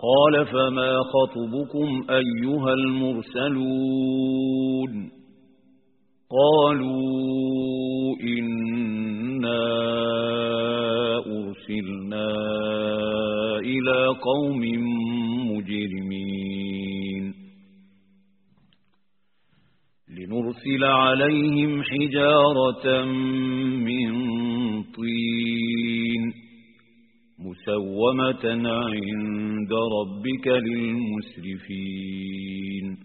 قال فما خطبكم أيها المرسلون قالوا إنا أرسلنا إلى قوم مجرمين لنرسل عليهم حجارة من طين مسومة عند ربك للمسرفين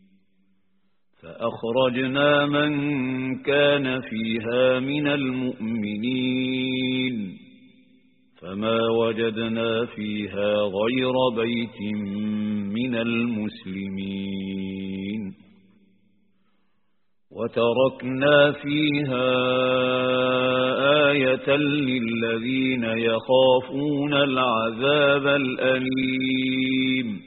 فأخرجنا من كان فيها من المؤمنين فما وجدنا فيها غير بيت من المسلمين وتركنا فيها آية للذين يخافون العذاب الأليم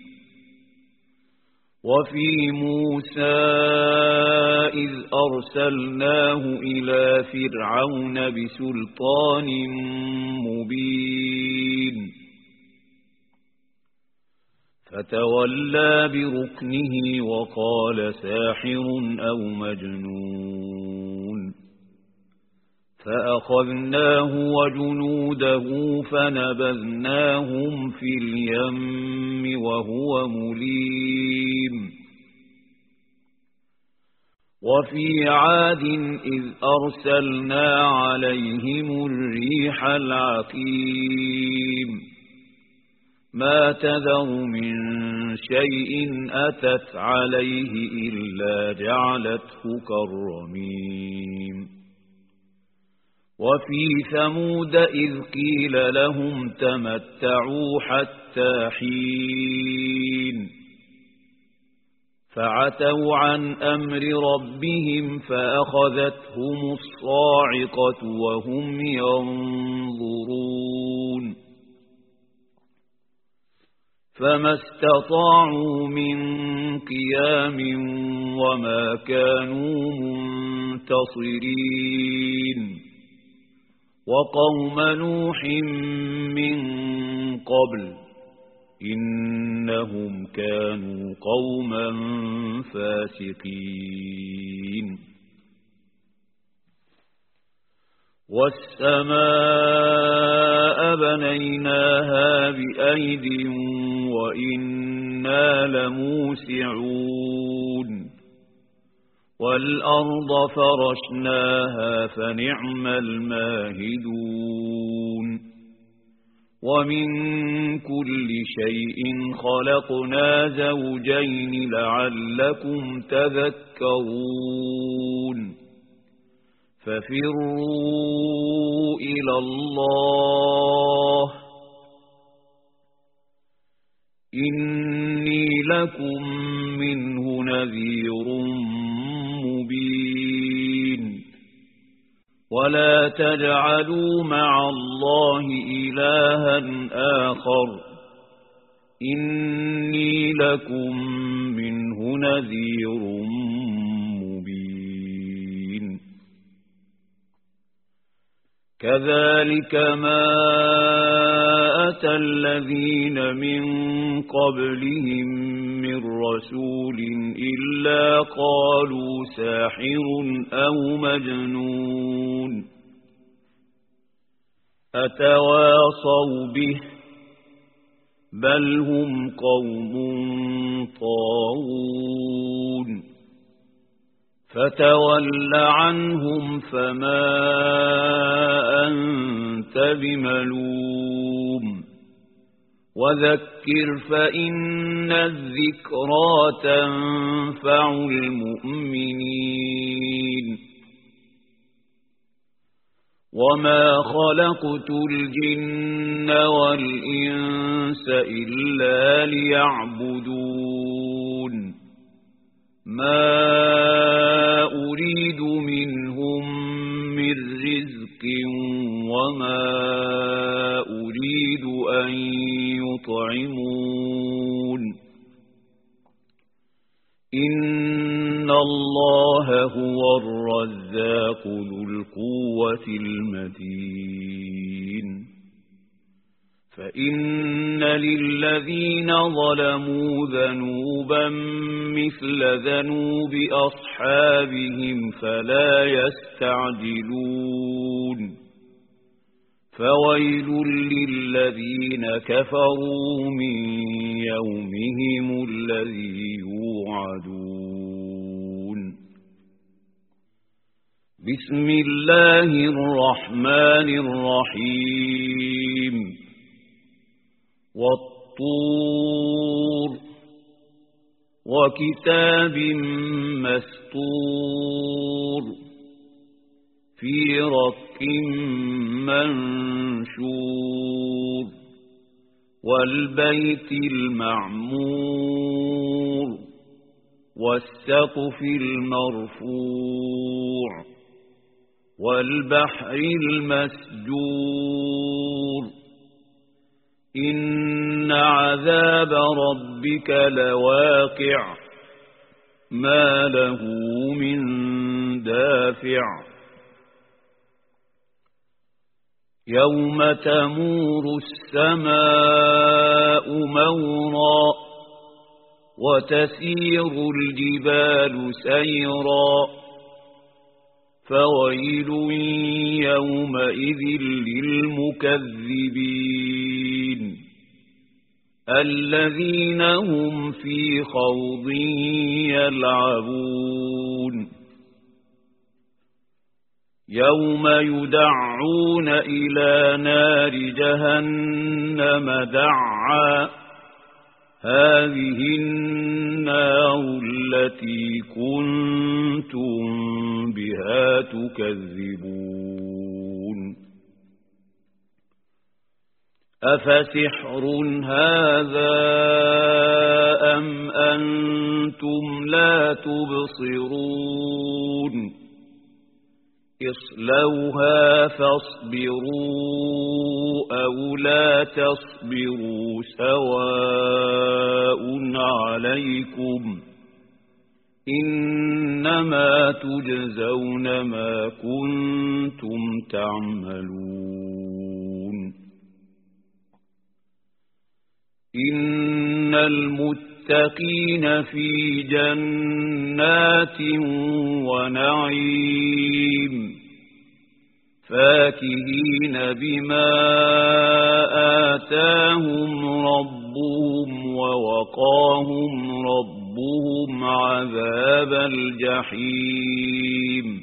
وفي موسى إذ أرسلناه إلى فرعون بسلطان مبين فتولى بركنه وقال ساحر أو مجنون فأخذناه وجنوده فنبذناهم في اليم وهو مليم وفي عاد إذ أرسلنا عليهم الريح العقيم ما تذر من شيء أتت عليه إلا جعلته كالرميم وفي ثمود إذ قيل لهم تمتعوا حتى حين فعتوا عن أمر ربهم فأخذتهم الصاعقة وهم ينظرون فما استطاعوا من قيام وما كانوا منتصرين وقوم نوح من قبل إنهم كانوا قوما فاسقين والسماء بنيناها بأيد وإنا لموسعون والأرض فرشناها فنعم الماهدون ومن كل شيء خلقنا زوجين لعلكم تذكرون ففروا إلى الله إني لكم منه نذير مبين ولا تجعلوا مع الله إلها آخر إني لكم منه نذير مبين كذلك ما أتى الذين من قبلهم من رسول إلا قالوا ساحر أو مجنون أتواصوا به بل هم قوم طاغون فتول عنهم فما أنت بملوم وذكر فإن الذكرى تنفع المؤمنين وما خلقت الجن والإنس إلا ليعبدون ما أريد منهم من رزق وما أريد أن يطعمون إن الله هو الرزاق ذو القوة المتين فإن للذين ظلموا ذنوبا مثل ذنوب أصحابهم فلا يستعجلون فويل للذين كفروا من يومهم الذي يوعدون بسم الله الرحمن الرحيم والطور وكتاب مسطور في رق منشور والبيت المعمور والسقف المرفوع والبحر المسجور إن عذاب ربك لواقع ما له من دافع يوم تمور السماء مورا وتسير الجبال سيرا فويل يومئذ للمكذبين الذين هم في خوض يلعبون يوم يدعون إلى نار جهنم دعا هذه النار التي كنتم بها تكذبون أفسحر هذا أم أنتم لا تبصرون اصلوها فاصبروا أو لا تصبروا سواء عليكم إنما تجزون ما كنتم تعملون إن المتقين في جنات ونعيم فاكهين بما آتاهم ربهم ووقاهم ربهم عذاب الجحيم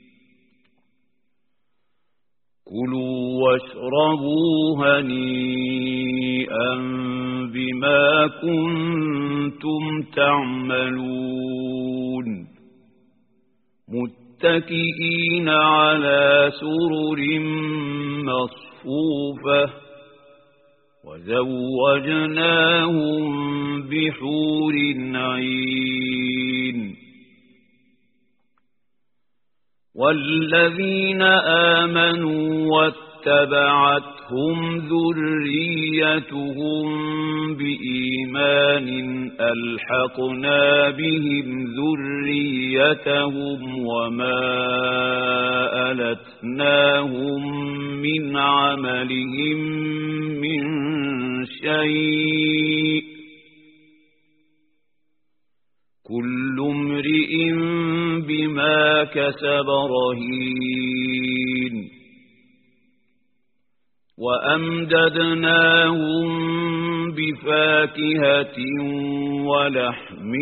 كلوا واشربوا هنيئا بما كنتم تعملون متكئين على سرر مصفوفة وزوجناهم بحور عين والذين آمنوا واتبعتهم ذريتهم بإيمان ألحقنا بهم ذريتهم وما ألتناهم من عملهم من شيء كل امرئ بما كسب رهين وأمددناهم بفاكهة ولحم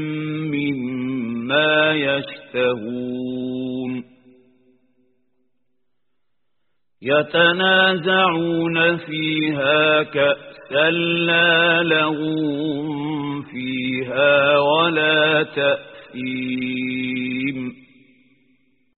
مما يشتهون يتنازعون فيها كأسا لا لغو فيها ولا تأثيم